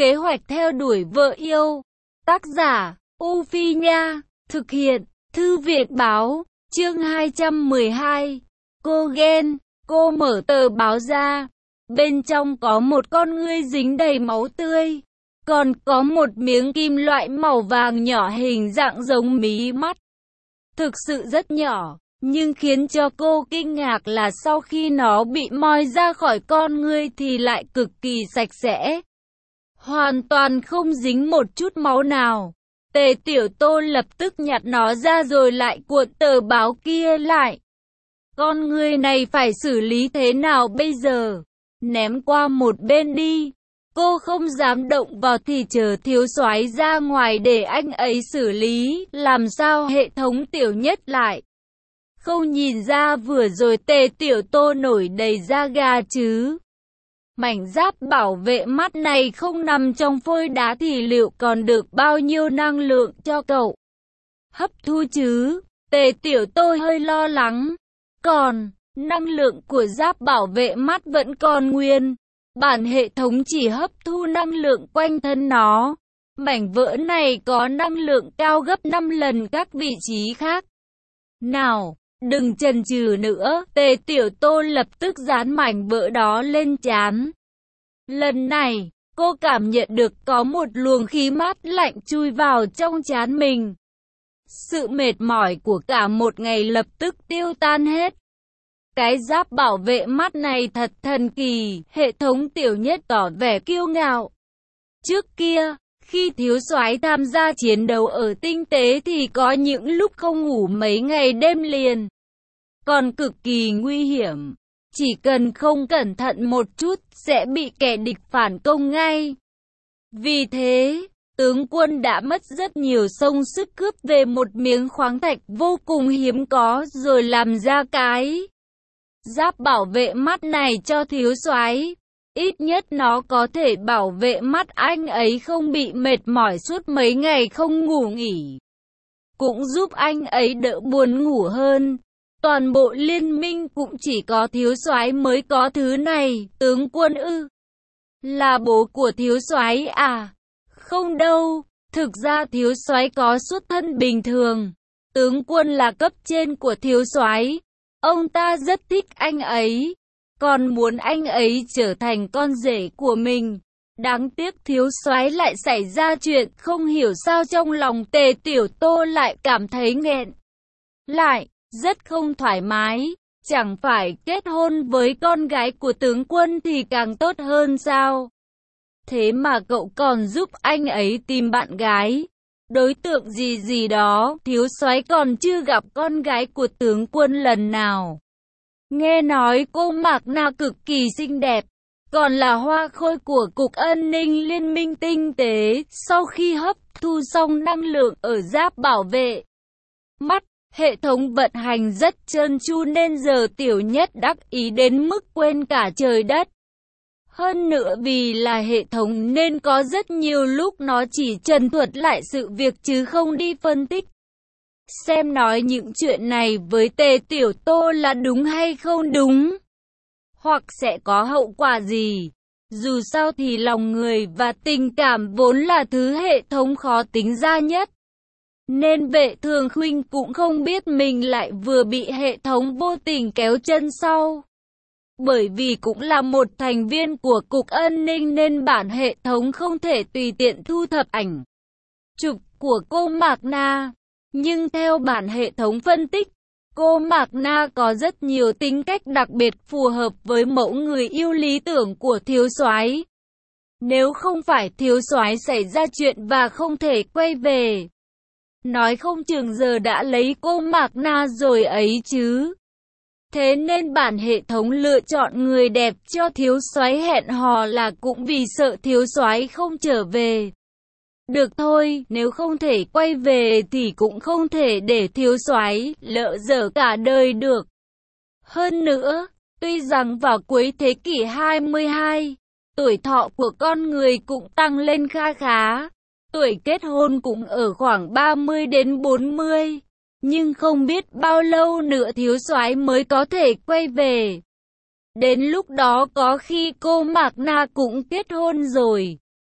Kế hoạch theo đuổi vợ yêu. Tác giả, U Phi Nha. Thực hiện, Thư viện Báo. Chương 212. Cô ghen. Cô mở tờ báo ra. Bên trong có một con ngươi dính đầy máu tươi. Còn có một miếng kim loại màu vàng nhỏ hình dạng giống mí mắt. Thực sự rất nhỏ. Nhưng khiến cho cô kinh ngạc là sau khi nó bị moi ra khỏi con ngươi thì lại cực kỳ sạch sẽ. Hoàn toàn không dính một chút máu nào. Tề Tiểu Tô lập tức nhặt nó ra rồi lại cuộn tờ báo kia lại. Con ngươi này phải xử lý thế nào bây giờ? Ném qua một bên đi. Cô không dám động vào thì chờ thiếu soái ra ngoài để anh ấy xử lý. Làm sao hệ thống Tiểu Nhất lại không nhìn ra vừa rồi Tề Tiểu Tô nổi đầy da gà chứ? Mảnh giáp bảo vệ mắt này không nằm trong phôi đá thì liệu còn được bao nhiêu năng lượng cho cậu hấp thu chứ? Tề Tiểu Tô hơi lo lắng. Còn, năng lượng của giáp bảo vệ mắt vẫn còn nguyên. Bản hệ thống chỉ hấp thu năng lượng quanh thân nó. Mảnh vỡ này có năng lượng cao gấp 5 lần các vị trí khác. Nào, đừng chần chừ nữa. Tề Tiểu Tô lập tức dán mảnh vỡ đó lên trán. Lần này, cô cảm nhận được có một luồng khí mát lạnh chui vào trong trán mình. Sự mệt mỏi của cả một ngày lập tức tiêu tan hết. Cái giáp bảo vệ mắt này thật thần kỳ, hệ thống Tiểu Nhất tỏ vẻ kiêu ngạo. Trước kia, khi thiếu soái tham gia chiến đấu ở tinh tế thì có những lúc không ngủ mấy ngày đêm liền. Còn cực kỳ nguy hiểm. Chỉ cần không cẩn thận một chút sẽ bị kẻ địch phản công ngay. Vì thế, tướng quân đã mất rất nhiều công sức cướp về một miếng khoáng thạch vô cùng hiếm có rồi làm ra cái giáp bảo vệ mắt này cho thiếu soái. Ít nhất nó có thể bảo vệ mắt anh ấy không bị mệt mỏi suốt mấy ngày không ngủ nghỉ. Cũng giúp anh ấy đỡ buồn ngủ hơn. Toàn bộ liên minh cũng chỉ có thiếu soái mới có thứ này. Tướng quân ư? Là bố của thiếu soái à? Không đâu, thực ra thiếu soái có xuất thân bình thường. Tướng quân là cấp trên của thiếu soái. Ông ta rất thích anh ấy, còn muốn anh ấy trở thành con rể của mình. Đáng tiếc thiếu soái lại xảy ra chuyện, không hiểu sao trong lòng Tề Tiểu Tô lại cảm thấy nghẹn lại, rất không thoải mái. Chẳng phải kết hôn với con gái của tướng quân thì càng tốt hơn sao? Thế mà cậu còn giúp anh ấy tìm bạn gái, đối tượng gì đó. Thiếu soái còn chưa gặp con gái của tướng quân lần nào. Nghe nói cô Mạc Na cực kỳ xinh đẹp, còn là hoa khôi của Cục An ninh Liên minh tinh tế. Sau khi hấp thu xong năng lượng ở giáp bảo vệ mắt, hệ thống vận hành rất trơn tru nên giờ Tiểu Nhất đắc ý đến mức quên cả trời đất. Hơn nữa vì là hệ thống nên có rất nhiều lúc nó chỉ trần thuật lại sự việc chứ không đi phân tích. Xem nói những chuyện này với Tề Tiểu Tô là đúng hay không đúng, hoặc sẽ có hậu quả gì. Dù sao thì lòng người và tình cảm vốn là thứ hệ thống khó tính ra nhất. Nên Vệ Thường Khuynh cũng không biết mình lại vừa bị hệ thống vô tình kéo chân sau. Bởi vì cũng là một thành viên của Cục An ninh nên bản hệ thống không thể tùy tiện thu thập ảnh chụp của cô Mạc Na. Nhưng theo bản hệ thống phân tích, cô Mạc Na có rất nhiều tính cách đặc biệt phù hợp với mẫu người yêu lý tưởng của thiếu soái. Nếu không phải thiếu soái xảy ra chuyện và không thể quay về, nói không chừng giờ đã lấy cô Mạc Na rồi ấy chứ. Thế nên bản hệ thống lựa chọn người đẹp cho thiếu soái hẹn hò là cũng vì sợ thiếu soái không trở về. Được thôi, nếu không thể quay về thì cũng không thể để thiếu soái lỡ dở cả đời được. Hơn nữa, tuy rằng vào cuối thế kỷ 22, tuổi thọ của con người cũng tăng lên kha khá, tuổi kết hôn cũng ở khoảng 30 đến 40, nhưng không biết bao lâu nữa thiếu soái mới có thể quay về. Đến lúc đó có khi cô Mạc Na cũng kết hôn rồi.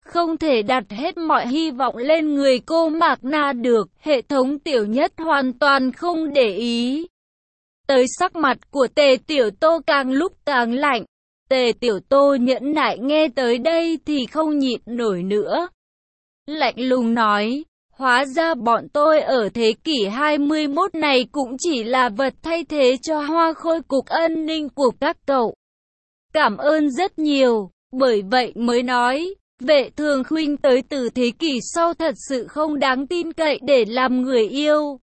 Không thể đặt hết mọi hy vọng lên người cô Mạc Na được, hệ thống Tiểu Nhất hoàn toàn không để ý. Tới sắc mặt của Tề Tiểu Tô càng lúc càng lạnh. Tề Tiểu Tô nhẫn nại nghe tới đây thì không nhịn nổi nữa. Lạnh lùng nói, hóa ra bọn tôi ở thế kỷ 21 này cũng chỉ là vật thay thế cho hoa khôi cục an ninh của các cậu. Cảm ơn rất nhiều, bởi vậy mới nói, Vệ Thường Khuynh tới từ thế kỷ sau thật sự không đáng tin cậy để làm người yêu.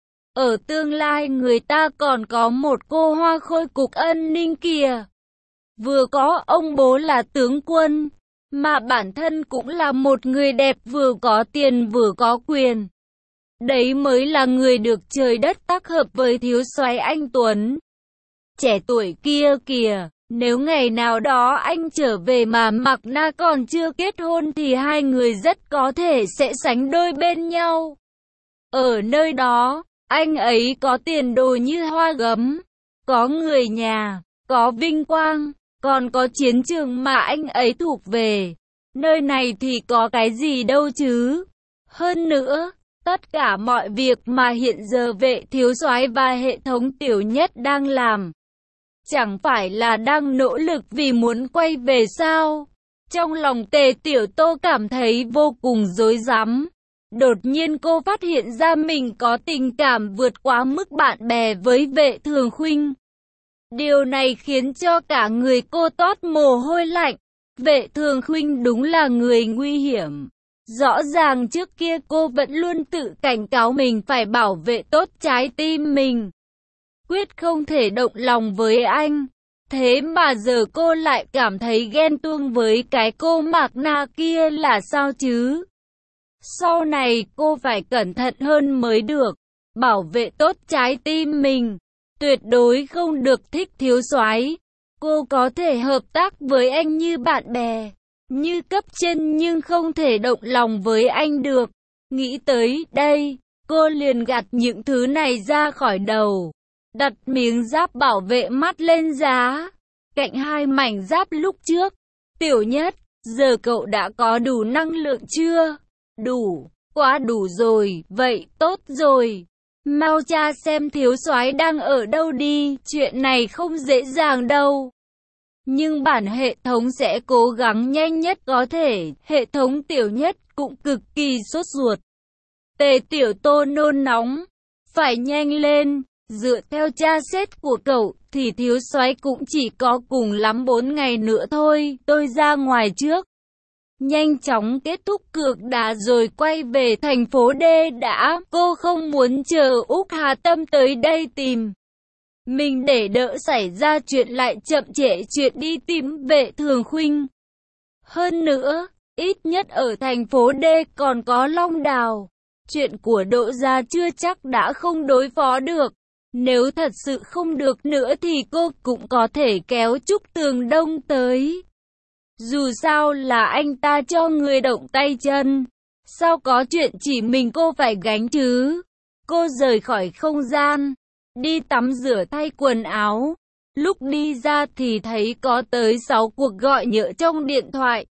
Ở tương lai người ta còn có một cô hoa khôi cục an ninh kìa. Vừa có ông bố là tướng quân, mà bản thân cũng là một người đẹp, vừa có tiền vừa có quyền. Đấy mới là người được trời đất tác hợp với thiếu soái anh Tuấn. Trẻ tuổi kia kìa, nếu ngày nào đó anh trở về mà Mạc Na còn chưa kết hôn thì hai người rất có thể sẽ sánh đôi bên nhau. Ở nơi đó, anh ấy có tiền đồ như hoa gấm, có người nhà, có vinh quang, còn có chiến trường mà anh ấy thuộc về. Nơi này thì có cái gì đâu chứ. Hơn nữa, tất cả mọi việc mà hiện giờ Vệ thiếu soái và hệ thống Tiểu Nhất đang làm, chẳng phải là đang nỗ lực vì muốn quay về sao? Trong lòng Tề Tiểu Tô cảm thấy vô cùng rối rắm. Đột nhiên cô phát hiện ra mình có tình cảm vượt quá mức bạn bè với Vệ Thường Khuynh. Điều này khiến cho cả người cô toát mồ hôi lạnh. Vệ Thường Khuynh đúng là người nguy hiểm. Rõ ràng trước kia cô vẫn luôn tự cảnh cáo mình phải bảo vệ tốt trái tim mình, quyết không thể động lòng với anh. Thế mà giờ cô lại cảm thấy ghen tuông với cái cô Mạc Na kia là sao chứ? Sau này cô phải cẩn thận hơn mới được, bảo vệ tốt trái tim mình, tuyệt đối không được thích thiếu soái. Cô có thể hợp tác với anh như bạn bè, như cấp trên, nhưng không thể động lòng với anh được. Nghĩ tới đây, cô liền gạt những thứ này ra khỏi đầu, đặt miếng giáp bảo vệ mắt lên giá, cạnh hai mảnh giáp lúc trước. Tiểu Nhất, giờ cậu đã có đủ năng lượng chưa? Đủ, quá đủ rồi, vậy tốt rồi. Mau tra xem thiếu soái đang ở đâu đi, chuyện này không dễ dàng đâu. Nhưng bản hệ thống sẽ cố gắng nhanh nhất có thể, hệ thống Tiểu Nhất cũng cực kỳ sốt ruột. Tề Tiểu Tô nôn nóng, phải nhanh lên, dựa theo tra xét của cậu thì thiếu soái cũng chỉ có cùng lắm 4 ngày nữa thôi, tôi ra ngoài trước. Nhanh chóng kết thúc cược đá rồi quay về thành phố D đã, cô không muốn chờ Úc Hà Tâm tới đây tìm mình để đỡ xảy ra chuyện lại chậm trễ chuyện đi tìm Vệ Thường Khuynh. Hơn nữa, ít nhất ở thành phố D còn có Long Đào. Chuyện của Đỗ gia chưa chắc đã không đối phó được. Nếu thật sự không được nữa thì cô cũng có thể kéo Trúc Tường Đông tới. Dù sao là anh ta cho người động tay chân, sao có chuyện chỉ mình cô phải gánh chứ? Cô rời khỏi không gian, đi tắm rửa thay quần áo. Lúc đi ra thì thấy có tới 6 cuộc gọi nhỡ trong điện thoại.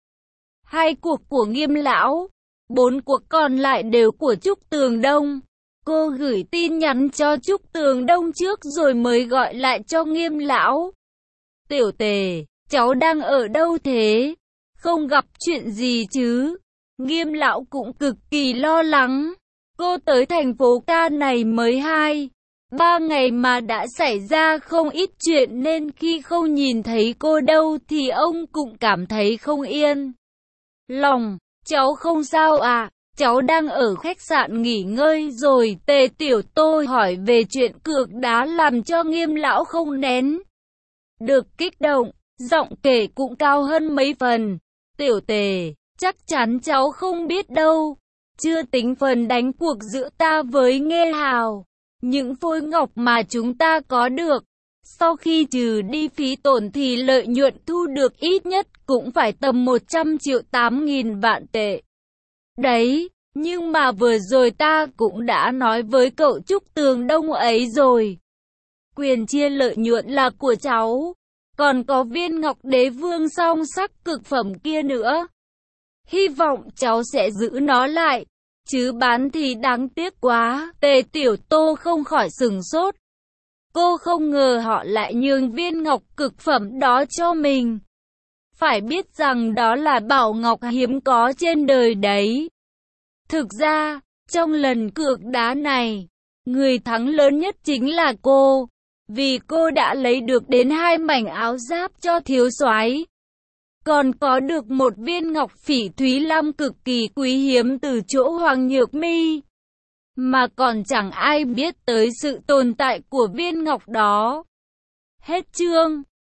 2 cuộc của Nghiêm lão, 4 cuộc còn lại đều của Trúc Tường Đông. Cô gửi tin nhắn cho Trúc Tường Đông trước rồi mới gọi lại cho Nghiêm lão. Tiểu Tề, cháu đang ở đâu thế? Không gặp chuyện gì chứ? Nghiêm lão cũng cực kỳ lo lắng. Cô tới thành phố Ca này mới 2-3 ngày mà đã xảy ra không ít chuyện nên khi không nhìn thấy cô đâu thì ông cũng cảm thấy không yên lòng. Cháu không sao à? Cháu đang ở khách sạn nghỉ ngơi rồi. Tề Tiểu Tô hỏi về chuyện cược đá làm cho Nghiêm lão không nén được kích động, giọng kể cũng cao hơn mấy phần. Tiểu Tề, chắc chắn cháu không biết đâu. Chưa tính phần đánh cuộc giữa ta với Nghê Hào. Những phôi ngọc mà chúng ta có được, sau khi trừ đi phí tổn thì lợi nhuận thu được ít nhất cũng phải tầm 100 triệu 8.000 vạn tệ. Đấy, nhưng mà vừa rồi ta cũng đã nói với cậu Trúc Tường Đông ấy rồi. Quyền chia lợi nhuận là của cháu, còn có viên ngọc đế vương song sắc cực phẩm kia nữa. Hy vọng cháu sẽ giữ nó lại, chứ bán thì đáng tiếc quá. Tề Tiểu Tô không khỏi sửng sốt. Cô không ngờ họ lại nhường viên ngọc cực phẩm đó cho mình. Phải biết rằng đó là bảo ngọc hiếm có trên đời đấy. Thực ra, trong lần cược đá này, người thắng lớn nhất chính là cô, vì cô đã lấy được đến 2 mảnh áo giáp cho thiếu soái, còn có được một viên ngọc phỉ thúy lam cực kỳ quý hiếm từ chỗ Hoàng Nhược Mi, mà còn chẳng ai biết tới sự tồn tại của viên ngọc đó. Hết chương.